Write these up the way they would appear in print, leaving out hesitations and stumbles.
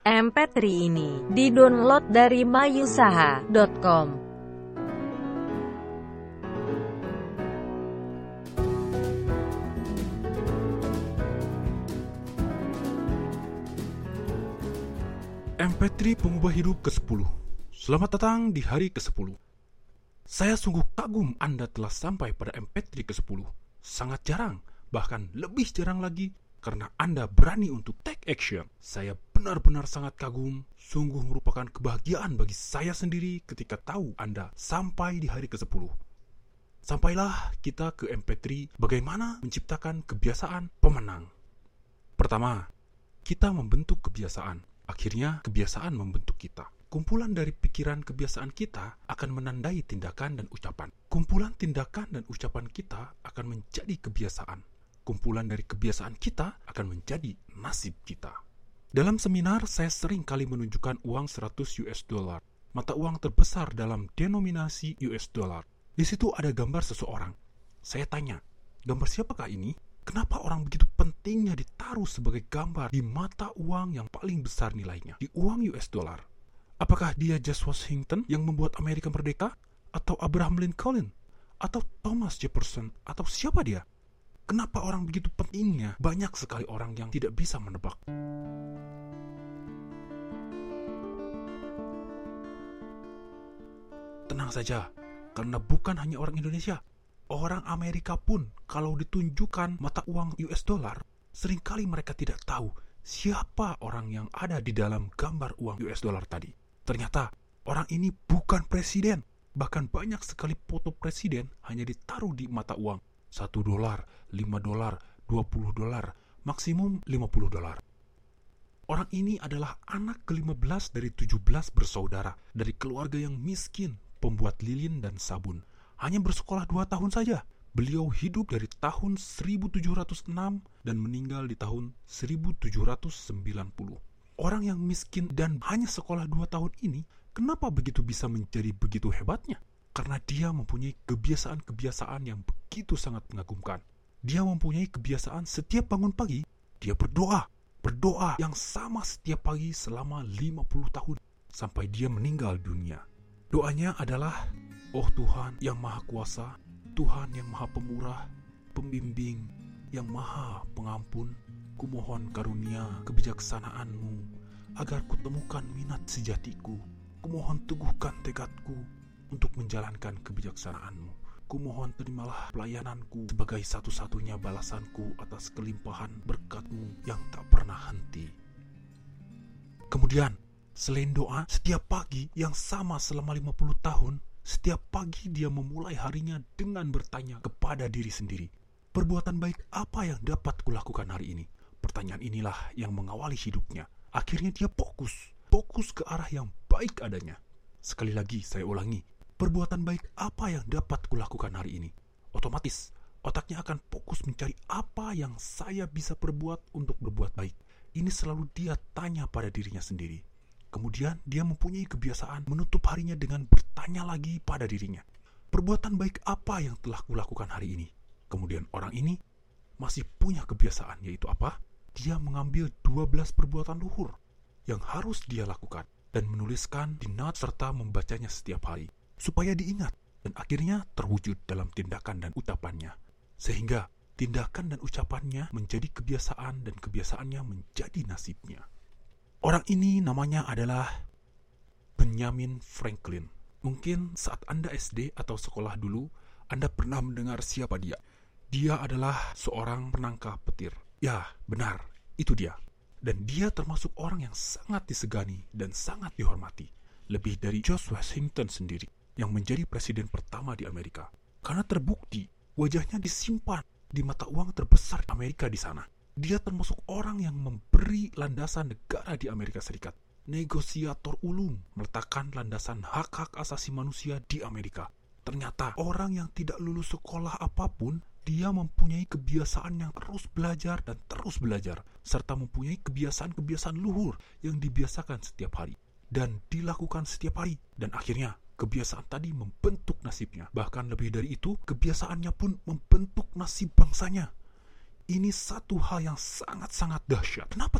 MP3 ini didownload dari mayusaha.com. MP3 pengubah hidup ke-10. Selamat datang di hari ke-10. Saya sungguh kagum Anda telah sampai pada MP3 ke-10. Sangat jarang, bahkan lebih jarang lagi, karena Anda berani untuk take action. Saya benar-benar sangat kagum. Sungguh merupakan kebahagiaan bagi saya sendiri ketika tahu Anda sampai di hari ke-10. Sampailah kita ke MP3 bagaimana menciptakan kebiasaan pemenang. Pertama, kita membentuk kebiasaan. Akhirnya, kebiasaan membentuk kita. Kumpulan dari pikiran kebiasaan kita akan menandai tindakan dan ucapan. Kumpulan tindakan dan ucapan kita akan menjadi kebiasaan. Kumpulan dari kebiasaan kita akan menjadi nasib kita. Dalam seminar, saya sering kali menunjukkan uang 100 US dollar, mata uang terbesar dalam denominasi US dollar. Di situ ada gambar seseorang. Saya tanya, gambar siapakah ini? Kenapa orang begitu pentingnya ditaruh sebagai gambar di mata uang yang paling besar nilainya, di uang US dollar? Apakah dia George Washington yang membuat Amerika merdeka? Atau Abraham Lincoln? Atau Thomas Jefferson? Atau siapa dia? Kenapa orang begitu pentingnya? Banyak sekali orang yang tidak bisa menebak. Tenang saja, karena bukan hanya orang Indonesia. Orang Amerika pun kalau ditunjukkan mata uang US dollar, seringkali mereka tidak tahu siapa orang yang ada di dalam gambar uang US dollar tadi. Ternyata orang ini bukan presiden. Bahkan banyak sekali foto presiden hanya ditaruh di mata uang. 1 dolar, 5 dolar, 20 dolar, maksimum 50 dolar. Orang ini adalah anak ke-15 dari 17 bersaudara dari keluarga yang miskin, pembuat lilin dan sabun. Hanya bersekolah 2 tahun saja. Beliau hidup dari tahun 1706 dan meninggal di tahun 1790. Orang yang miskin dan hanya sekolah 2 tahun ini, kenapa begitu bisa menjadi begitu hebatnya? Karena dia mempunyai kebiasaan-kebiasaan yang begitu sangat mengagumkan. Dia mempunyai kebiasaan setiap bangun pagi, dia berdoa. Berdoa yang sama setiap pagi selama 50 tahun sampai dia meninggal dunia. Doanya adalah, "Oh Tuhan yang Maha Kuasa, Tuhan yang Maha Pemurah, Pembimbing, yang Maha Pengampun, kumohon karunia kebijaksanaan-Mu, agar kutemukan minat sejatiku. Kumohon teguhkan tekadku untuk menjalankan kebijaksanaan-Mu. Kumohon terimalah pelayananku sebagai satu-satunya balasanku atas kelimpahan berkat-Mu yang tak pernah henti." Kemudian, selain doa, setiap pagi yang sama selama 50 tahun, setiap pagi dia memulai harinya dengan bertanya kepada diri sendiri, perbuatan baik apa yang dapat kulakukan hari ini? Pertanyaan inilah yang mengawali hidupnya. Akhirnya dia fokus ke arah yang baik adanya. Sekali lagi saya ulangi, perbuatan baik apa yang dapat kulakukan hari ini? Otomatis, otaknya akan fokus mencari apa yang saya bisa perbuat untuk berbuat baik. Ini selalu dia tanya pada dirinya sendiri. Kemudian dia mempunyai kebiasaan menutup harinya dengan bertanya lagi pada dirinya, perbuatan baik apa yang telah kulakukan hari ini? Kemudian orang ini masih punya kebiasaan, yaitu apa? Dia mengambil 12 perbuatan luhur yang harus dia lakukan dan menuliskan di notes serta membacanya setiap hari supaya diingat dan akhirnya terwujud dalam tindakan dan ucapannya, sehingga tindakan dan ucapannya menjadi kebiasaan dan kebiasaannya menjadi nasibnya. Orang ini namanya adalah Benjamin Franklin. Mungkin saat Anda SD atau sekolah dulu, Anda pernah mendengar siapa dia. Dia adalah seorang penangkap petir. Ya, benar, itu dia. Dan dia termasuk orang yang sangat disegani dan sangat dihormati. Lebih dari George Washington sendiri, yang menjadi presiden pertama di Amerika. Karena terbukti, wajahnya disimpan di mata uang terbesar Amerika di sana. Dia termasuk orang yang memberi landasan negara di Amerika Serikat. Negosiator ulung meletakkan landasan hak-hak asasi manusia di Amerika. Ternyata orang yang tidak lulus sekolah apapun, dia mempunyai kebiasaan yang terus belajar dan terus belajar, serta mempunyai kebiasaan-kebiasaan luhur yang dibiasakan setiap hari dan dilakukan setiap hari. Dan akhirnya kebiasaan tadi membentuk nasibnya. Bahkan lebih dari itu, kebiasaannya pun membentuk nasib bangsanya. Ini satu hal yang sangat-sangat dahsyat. Kenapa tidak?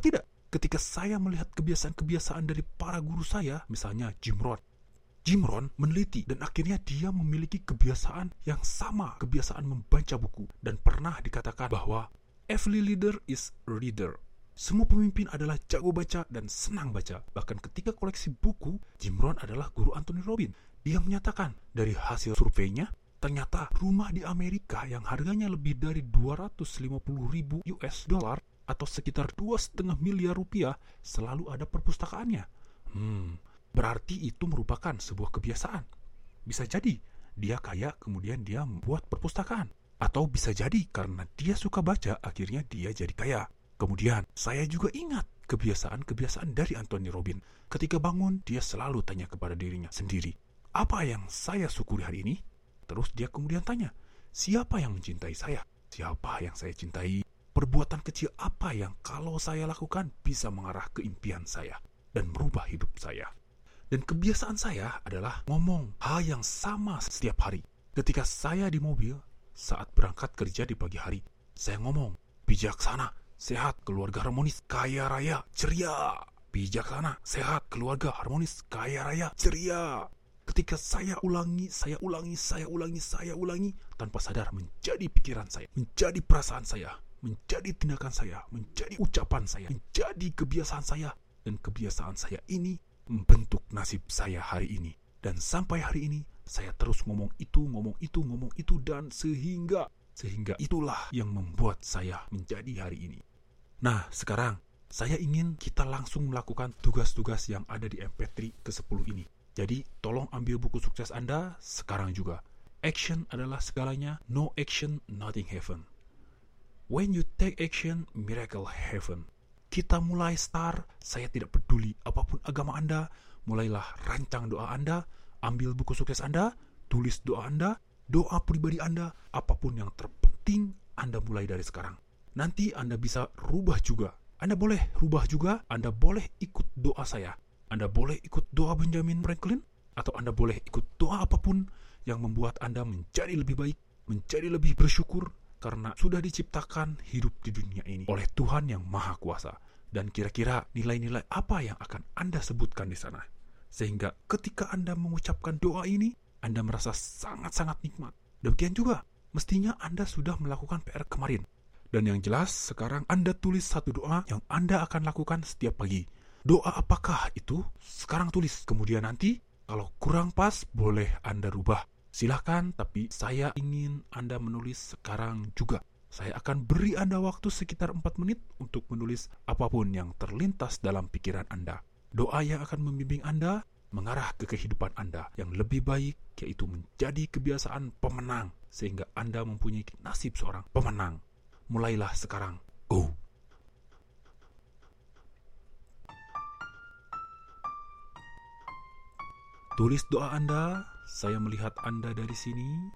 ketika saya melihat kebiasaan-kebiasaan dari para guru saya, misalnya Jim Rohn. Jim Rohn meneliti dan akhirnya dia memiliki kebiasaan yang sama, kebiasaan membaca buku. Dan pernah dikatakan bahwa every leader is a reader. Semua pemimpin adalah jago baca dan senang baca. Bahkan ketika koleksi buku, Jim Rohn adalah guru Anthony Robbins. Dia menyatakan dari hasil surveinya, ternyata rumah di Amerika yang harganya lebih dari 250.000 US dollar atau sekitar 2,5 miliar rupiah selalu ada perpustakaannya. Berarti itu merupakan sebuah kebiasaan. Bisa jadi dia kaya kemudian dia membuat perpustakaan. Atau bisa jadi karena dia suka baca akhirnya dia jadi kaya. Kemudian saya juga ingat kebiasaan-kebiasaan dari Anthony Robbins. Ketika bangun dia selalu tanya kepada dirinya sendiri, apa yang saya syukuri hari ini? Terus dia kemudian tanya, siapa yang mencintai saya? Siapa yang saya cintai? Perbuatan kecil apa yang kalau saya lakukan bisa mengarah ke impian saya dan merubah hidup saya. Dan kebiasaan saya adalah ngomong hal yang sama setiap hari. Ketika saya di mobil, saat berangkat kerja di pagi hari, saya ngomong, bijaksana, sehat, keluarga harmonis, kaya raya, ceria. Bijaksana, sehat, keluarga harmonis, kaya raya, ceria. Ketika saya ulangi, tanpa sadar menjadi pikiran saya, menjadi perasaan saya, menjadi tindakan saya, menjadi ucapan saya, menjadi kebiasaan saya. Dan kebiasaan saya ini membentuk nasib saya hari ini. Dan sampai hari ini, saya terus ngomong itu, dan sehingga itulah yang membuat saya menjadi hari ini. Nah, sekarang saya ingin kita langsung melakukan tugas-tugas yang ada di MP3 ke-10 ini. Jadi, tolong ambil buku sukses Anda sekarang juga. Action adalah segalanya, no action, nothing happen. When you take action, miracle happen. Kita mulai start, saya tidak peduli apapun agama Anda, mulailah rancang doa Anda, ambil buku sukses Anda, tulis doa Anda, doa pribadi Anda, apapun yang terpenting Anda mulai dari sekarang. Nanti Anda bisa rubah juga. Anda boleh rubah juga, Anda boleh ikut doa saya. Anda boleh ikut doa Benjamin Franklin, atau Anda boleh ikut doa apapun yang membuat Anda menjadi lebih baik, menjadi lebih bersyukur, karena sudah diciptakan hidup di dunia ini oleh Tuhan yang Maha Kuasa. Dan kira-kira nilai-nilai apa yang akan Anda sebutkan di sana? Sehingga ketika Anda mengucapkan doa ini, Anda merasa sangat-sangat nikmat. Demikian juga, mestinya Anda sudah melakukan PR kemarin. Dan yang jelas, sekarang Anda tulis satu doa yang Anda akan lakukan setiap pagi. Doa apakah itu? Sekarang tulis. Kemudian nanti, kalau kurang pas, boleh Anda rubah. Silahkan, tapi saya ingin Anda menulis sekarang juga. Saya akan beri Anda waktu sekitar 4 menit untuk menulis apapun yang terlintas dalam pikiran Anda. Doa yang akan membimbing Anda mengarah ke kehidupan Anda yang lebih baik, yaitu menjadi kebiasaan pemenang, sehingga Anda mempunyai nasib seorang pemenang. Mulailah sekarang. Go! Tulis doa Anda. Saya melihat Anda dari sini.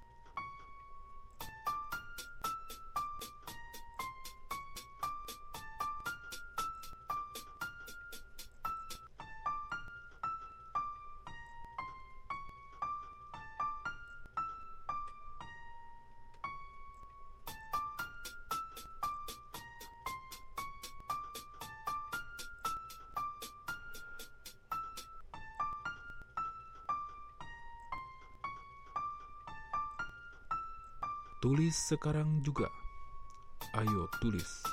Tulis sekarang juga. Ayo tulis.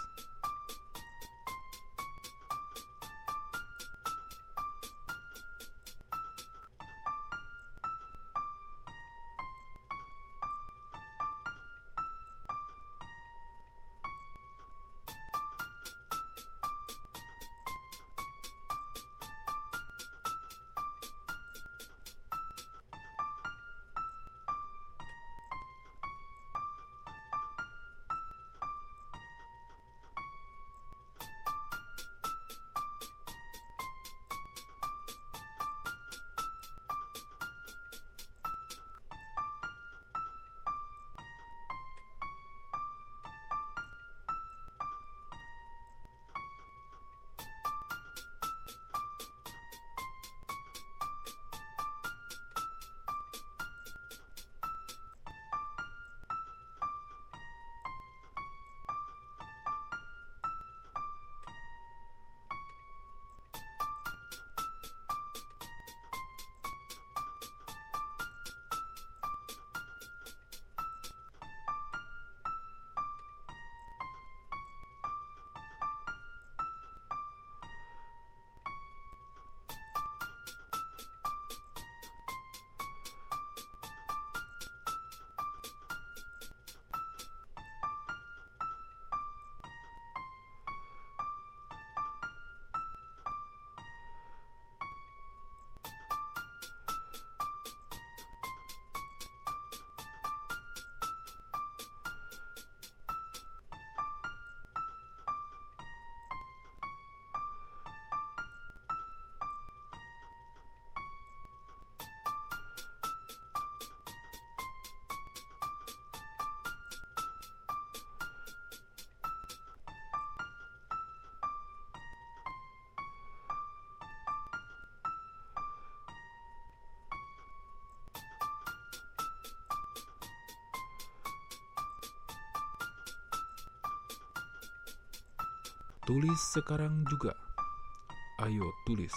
Tulis sekarang juga. Ayo tulis.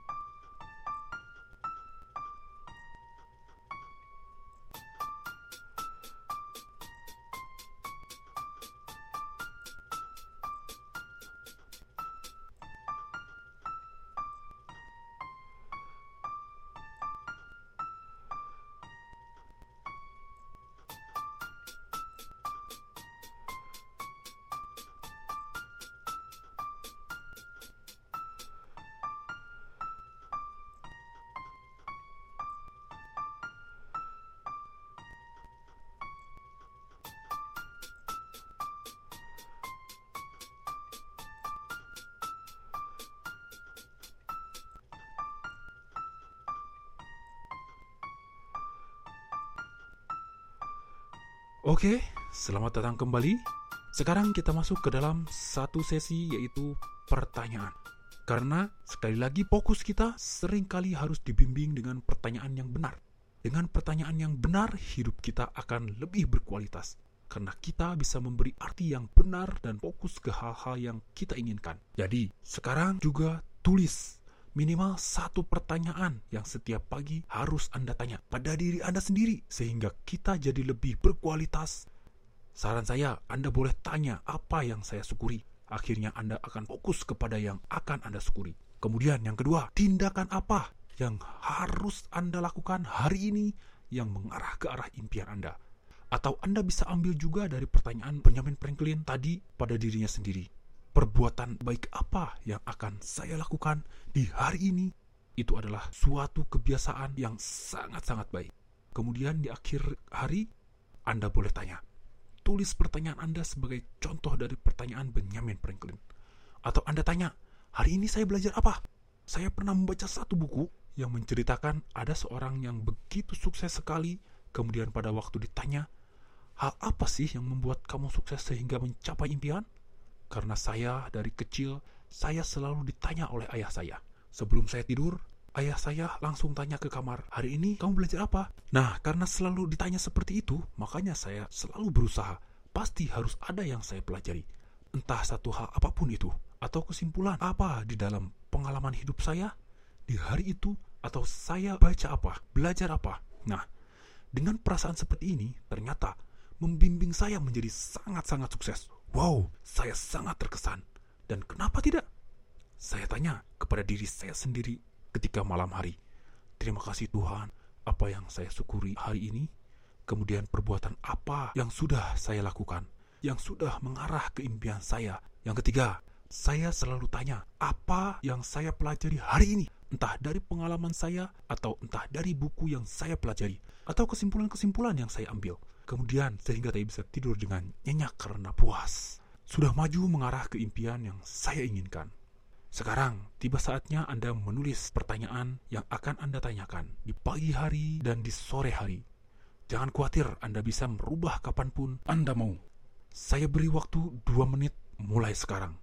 Oke, selamat datang kembali. Sekarang kita masuk ke dalam satu sesi, yaitu pertanyaan. Karena sekali lagi fokus kita seringkali harus dibimbing dengan pertanyaan yang benar. Dengan pertanyaan yang benar, hidup kita akan lebih berkualitas. Karena kita bisa memberi arti yang benar dan fokus ke hal-hal yang kita inginkan. Jadi, sekarang juga tulis minimal satu pertanyaan yang setiap pagi harus Anda tanya pada diri Anda sendiri, sehingga kita jadi lebih berkualitas. Saran saya, Anda boleh tanya apa yang saya syukuri. Akhirnya Anda akan fokus kepada yang akan Anda syukuri. Kemudian yang kedua, tindakan apa yang harus Anda lakukan hari ini yang mengarah ke arah impian Anda. Atau Anda bisa ambil juga dari pertanyaan Benjamin Franklin tadi pada dirinya sendiri. Perbuatan baik apa yang akan saya lakukan di hari ini? Itu adalah suatu kebiasaan yang sangat-sangat baik. Kemudian di akhir hari, Anda boleh tanya. Tulis pertanyaan Anda sebagai contoh dari pertanyaan Benjamin Franklin. Atau Anda tanya, hari ini saya belajar apa? Saya pernah membaca satu buku yang menceritakan ada seorang yang begitu sukses sekali, kemudian pada waktu ditanya, hal apa sih yang membuat kamu sukses sehingga mencapai impian? Karena saya dari kecil, saya selalu ditanya oleh ayah saya. Sebelum saya tidur, ayah saya langsung tanya ke kamar, hari ini kamu belajar apa? Nah, karena selalu ditanya seperti itu, makanya saya selalu berusaha. Pasti harus ada yang saya pelajari. Entah satu hal apapun itu, atau kesimpulan apa di dalam pengalaman hidup saya di hari itu, atau saya baca apa, belajar apa. Nah, dengan perasaan seperti ini, ternyata membimbing saya menjadi sangat-sangat sukses. Wow, saya sangat terkesan. Dan kenapa tidak? Saya tanya kepada diri saya sendiri ketika malam hari. Terima kasih Tuhan, apa yang saya syukuri hari ini? Kemudian perbuatan apa yang sudah saya lakukan, yang sudah mengarah ke impian saya? Yang ketiga, saya selalu tanya, apa yang saya pelajari hari ini? Entah dari pengalaman saya, atau entah dari buku yang saya pelajari, atau kesimpulan-kesimpulan yang saya ambil. Kemudian sehingga saya bisa tidur dengan nyenyak karena puas. Sudah maju mengarah ke impian yang saya inginkan. Sekarang tiba saatnya Anda menulis pertanyaan yang akan Anda tanyakan di pagi hari dan di sore hari. Jangan khawatir, Anda bisa merubah kapanpun Anda mau. Saya beri waktu 2 menit mulai sekarang.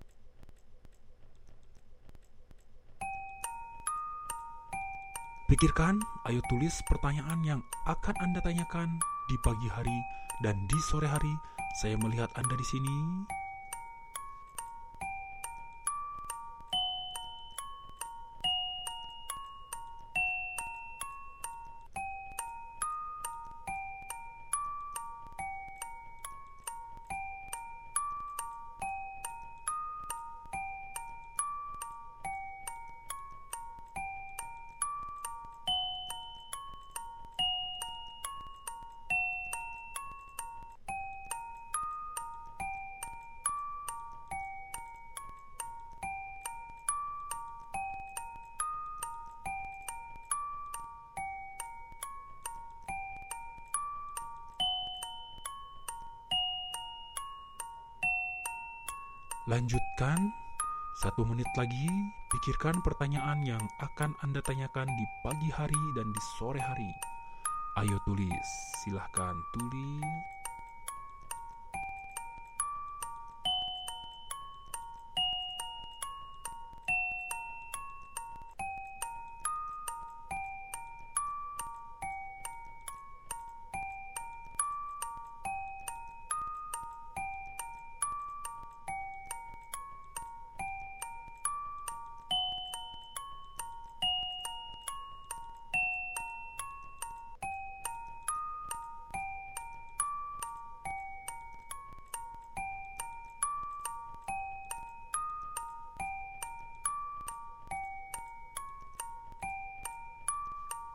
Pikirkan, ayo tulis pertanyaan yang akan Anda tanyakan di pagi hari dan di sore hari. Saya melihat Anda di sini. Lanjutkan 1 menit lagi. Pikirkan pertanyaan yang akan Anda tanyakan di pagi hari dan di sore hari. Ayo tulis, silahkan tulis.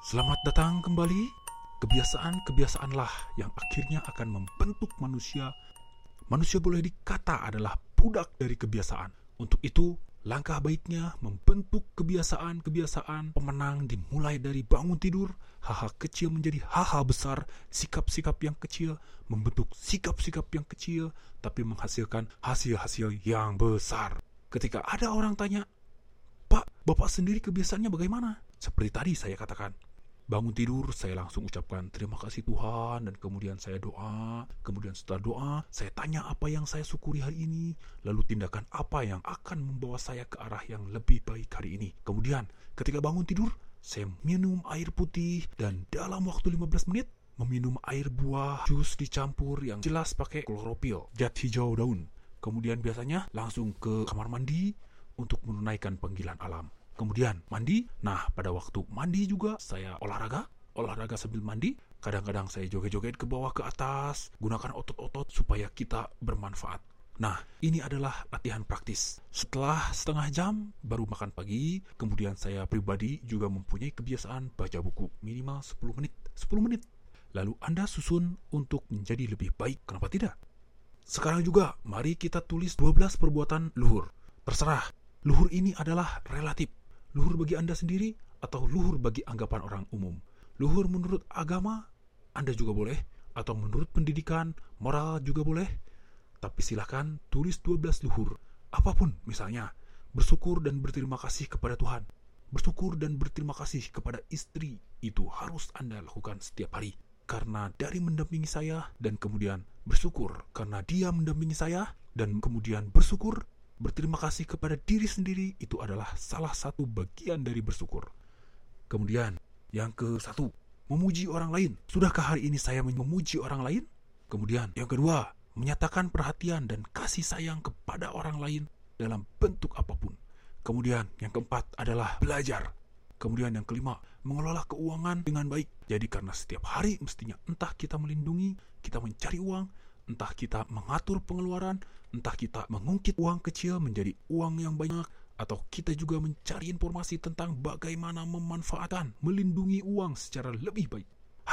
Selamat datang kembali. Kebiasaan-kebiasaanlah yang akhirnya akan membentuk manusia. Manusia boleh dikata adalah budak dari kebiasaan. Untuk itu, langkah baiknya membentuk kebiasaan-kebiasaan pemenang dimulai dari bangun tidur, hal-hal kecil menjadi hal-hal besar, sikap-sikap yang kecil membentuk sikap-sikap yang kecil, tapi menghasilkan hasil-hasil yang besar. Ketika ada orang tanya, "Pak, Bapak sendiri kebiasaannya bagaimana?" Seperti tadi saya katakan, bangun tidur, saya langsung ucapkan terima kasih Tuhan, dan kemudian saya doa. Kemudian setelah doa, saya tanya apa yang saya syukuri hari ini, lalu tindakan apa yang akan membawa saya ke arah yang lebih baik hari ini. Kemudian, ketika bangun tidur, saya minum air putih, dan dalam waktu 15 menit, meminum air buah, jus dicampur yang jelas pakai klorofil, zat hijau daun. Kemudian biasanya langsung ke kamar mandi untuk menunaikan panggilan alam. Kemudian mandi, nah pada waktu mandi juga saya olahraga sambil mandi. Kadang-kadang saya joget-joget ke bawah ke atas, gunakan otot-otot supaya kita bermanfaat. Nah, ini adalah latihan praktis. Setelah setengah jam baru makan pagi, kemudian saya pribadi juga mempunyai kebiasaan baca buku minimal 10 menit. 10 menit. Lalu Anda susun untuk menjadi lebih baik, kenapa tidak? Sekarang juga, mari kita tulis 12 perbuatan luhur. Terserah, luhur ini adalah relatif. Luhur bagi Anda sendiri atau luhur bagi anggapan orang umum. Luhur menurut agama, Anda juga boleh. Atau menurut pendidikan, moral juga boleh. Tapi silahkan tulis 12 luhur. Apapun misalnya, bersyukur dan berterima kasih kepada Tuhan. Bersyukur dan berterima kasih kepada istri. Itu harus Anda lakukan setiap hari. Karena dari mendampingi saya, dan kemudian bersyukur karena dia mendampingi saya, dan kemudian bersyukur berterima kasih kepada diri sendiri, itu adalah salah satu bagian dari bersyukur. Kemudian, yang ke-1, memuji orang lain. Sudahkah hari ini saya memuji orang lain? Kemudian, yang kedua, menyatakan perhatian dan kasih sayang kepada orang lain dalam bentuk apapun. Kemudian, yang keempat adalah belajar. Kemudian yang kelima, mengelola keuangan dengan baik. Jadi karena setiap hari mestinya entah kita melindungi, kita mencari uang, entah kita mengatur pengeluaran, entah kita mengungkit uang kecil menjadi uang yang banyak, atau kita juga mencari informasi tentang bagaimana memanfaatkan, melindungi uang secara lebih baik.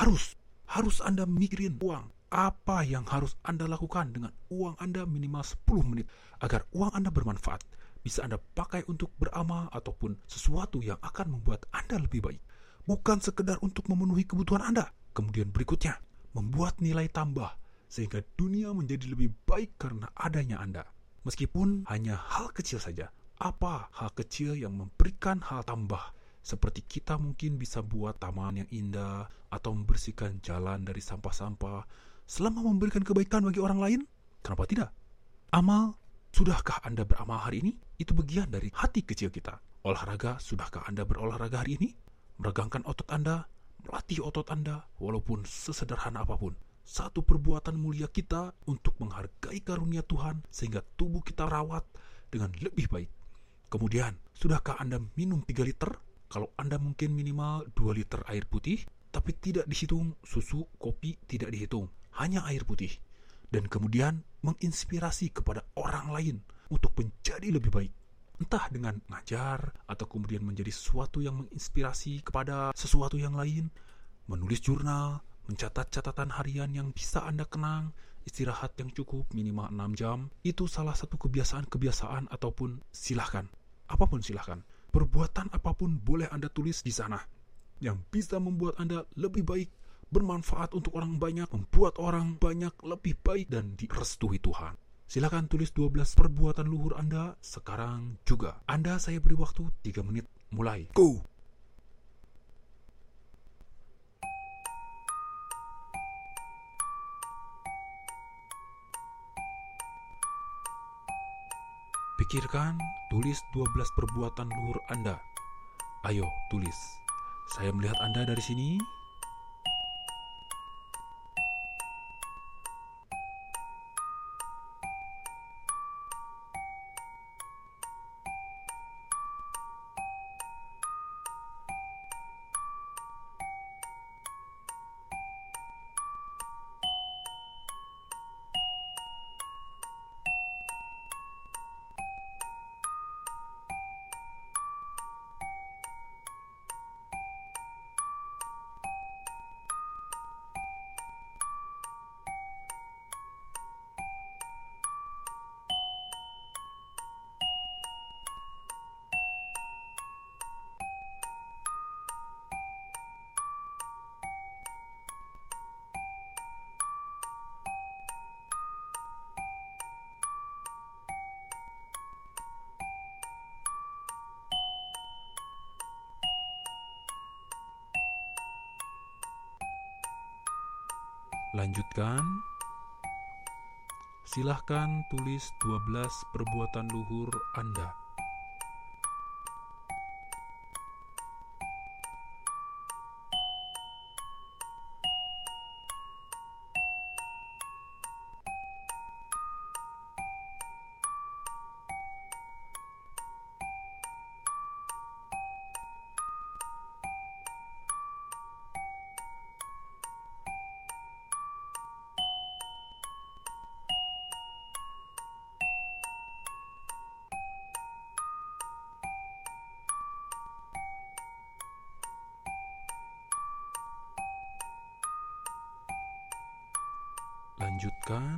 Harus Anda mikirin uang. Apa yang harus Anda lakukan dengan uang Anda minimal 10 menit agar uang Anda bermanfaat. Bisa Anda pakai untuk beramal ataupun sesuatu yang akan membuat Anda lebih baik. Bukan sekedar untuk memenuhi kebutuhan Anda. Kemudian berikutnya, membuat nilai tambah sehingga dunia menjadi lebih baik karena adanya Anda. Meskipun hanya hal kecil saja. Apa hal kecil yang memberikan hal tambah? Seperti kita mungkin bisa buat taman yang indah atau membersihkan jalan dari sampah-sampah. Selama memberikan kebaikan bagi orang lain, kenapa tidak? Amal, sudahkah Anda beramal hari ini? Itu bagian dari hati kecil kita. Olahraga, sudahkah Anda berolahraga hari ini? Meregangkan otot Anda, melatih otot Anda, walaupun sesederhana apapun. Satu perbuatan mulia kita untuk menghargai karunia Tuhan sehingga tubuh kita rawat dengan lebih baik. Kemudian, sudahkah Anda minum 3 liter? Kalau Anda mungkin minimal 2 liter air putih, tapi tidak dihitung susu, kopi, tidak dihitung. Hanya air putih. Dan kemudian menginspirasi kepada orang lain untuk menjadi lebih baik. Entah dengan ngajar, atau kemudian menjadi sesuatu yang menginspirasi kepada sesuatu yang lain, menulis jurnal, mencatat catatan harian yang bisa Anda kenang, istirahat yang cukup minimal 6 jam, itu salah satu kebiasaan-kebiasaan ataupun silahkan. Apapun silahkan. Perbuatan apapun boleh Anda tulis di sana. Yang bisa membuat Anda lebih baik, bermanfaat untuk orang banyak, membuat orang banyak lebih baik dan direstui Tuhan. Silakan tulis 12 perbuatan luhur Anda sekarang juga. Anda saya beri waktu 3 menit. Mulai. Go! Pikirkan, tulis 12 perbuatan luhur Anda. Ayo, tulis. Saya melihat Anda dari sini. Lanjutkan. Silahkan tulis 12 perbuatan luhur Anda. Lanjutkan.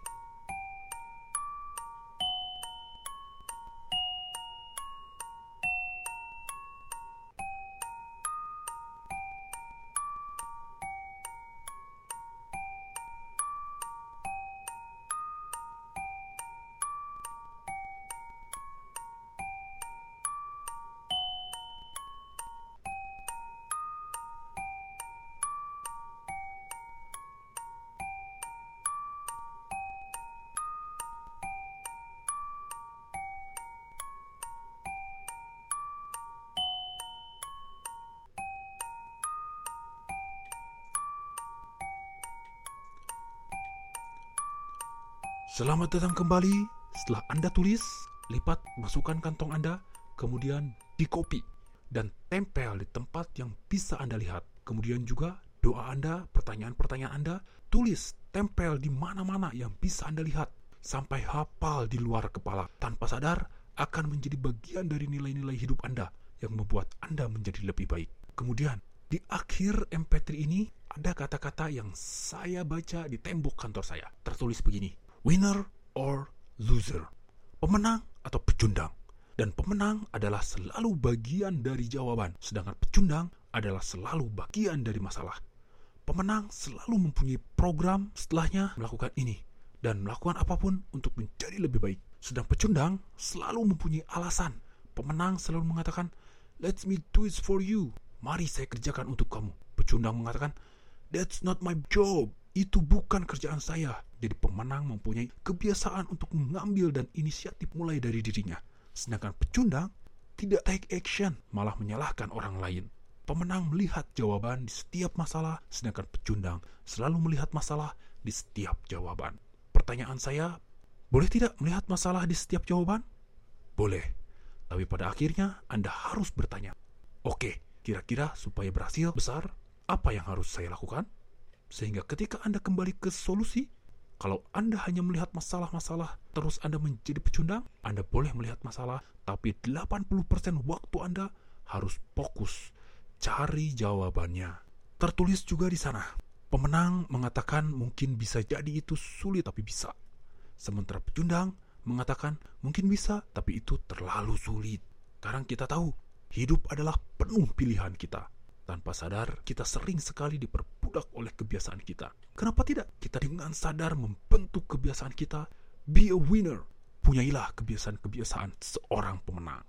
Selamat datang kembali. Setelah Anda tulis, lipat, masukkan kantong Anda, kemudian di copy dan tempel di tempat yang bisa Anda lihat. Kemudian juga doa Anda, pertanyaan-pertanyaan Anda, tulis, tempel di mana-mana yang bisa Anda lihat sampai hafal di luar kepala. Tanpa sadar akan menjadi bagian dari nilai-nilai hidup Anda yang membuat Anda menjadi lebih baik. Kemudian di akhir MP3 ini ada kata-kata yang saya baca di tembok kantor saya. Tertulis begini: winner or loser, pemenang atau pecundang. Dan pemenang adalah selalu bagian dari jawaban, sedangkan pecundang adalah selalu bagian dari masalah. Pemenang selalu mempunyai program setelahnya melakukan ini dan melakukan apapun untuk menjadi lebih baik. Sedang pecundang selalu mempunyai alasan. Pemenang selalu mengatakan, "Let me do it for you." Mari saya kerjakan untuk kamu. Pecundang mengatakan, "That's not my job." Itu bukan kerjaan saya. Jadi pemenang mempunyai kebiasaan untuk mengambil dan inisiatif mulai dari dirinya. Sedangkan pecundang tidak take action, malah menyalahkan orang lain. Pemenang melihat jawaban di setiap masalah, sedangkan pecundang selalu melihat masalah di setiap jawaban. Pertanyaan saya, boleh tidak melihat masalah di setiap jawaban? Boleh. Tapi pada akhirnya Anda harus bertanya, oke, kira-kira supaya berhasil besar, apa yang harus saya lakukan? Sehingga ketika Anda kembali ke solusi, kalau Anda hanya melihat masalah-masalah, terus Anda menjadi pecundang, Anda boleh melihat masalah, tapi 80% waktu Anda harus fokus, cari jawabannya. Tertulis juga di sana, pemenang mengatakan mungkin bisa jadi itu sulit tapi bisa. Sementara pecundang mengatakan mungkin bisa, tapi itu terlalu sulit. Sekarang kita tahu, hidup adalah penuh pilihan kita. Tanpa sadar, kita sering sekali diperbudak oleh kebiasaan kita. Kenapa tidak? Kita dengan sadar membentuk kebiasaan kita. Be a winner. Punyailah kebiasaan-kebiasaan seorang pemenang.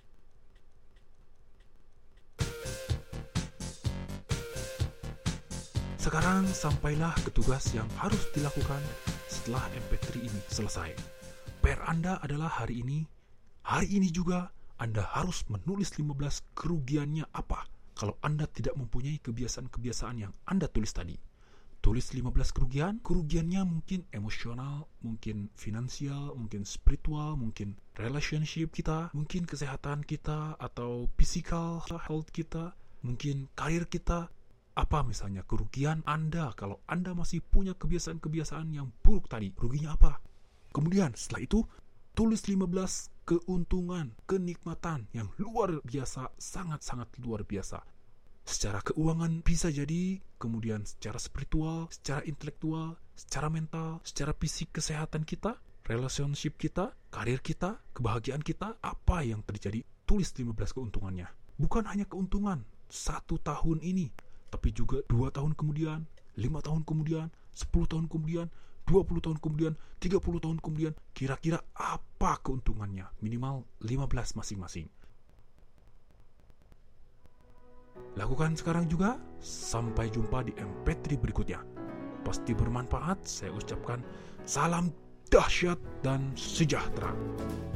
Sekarang sampailah ke tugas yang harus dilakukan setelah MP3 ini selesai. PR Anda adalah hari ini juga Anda harus menulis 15 kerugiannya apa kalau Anda tidak mempunyai kebiasaan-kebiasaan yang Anda tulis tadi. Tulis 15 kerugiannya mungkin emosional, mungkin finansial, mungkin spiritual, mungkin relationship kita, mungkin kesehatan kita, atau physical health kita, mungkin karir kita. Apa misalnya kerugian Anda kalau Anda masih punya kebiasaan-kebiasaan yang buruk tadi? Ruginya apa? Kemudian setelah itu, tulis 15 keuntungan, kenikmatan yang luar biasa, sangat-sangat luar biasa. Secara keuangan bisa jadi, kemudian secara spiritual, secara intelektual, secara mental, secara fisik kesehatan kita, relationship kita, karir kita, kebahagiaan kita, apa yang terjadi? Tulis 15 keuntungannya. Bukan hanya keuntungan 1 tahun ini, tapi juga 2 tahun kemudian, 5 tahun kemudian, 10 tahun kemudian, 20 tahun kemudian, 30 tahun kemudian, kira-kira apa keuntungannya? Minimal 15 masing-masing. Lakukan sekarang juga. Sampai jumpa di MP3 berikutnya. pasti bermanfaat. Saya ucapkan salam dahsyat dan sejahtera.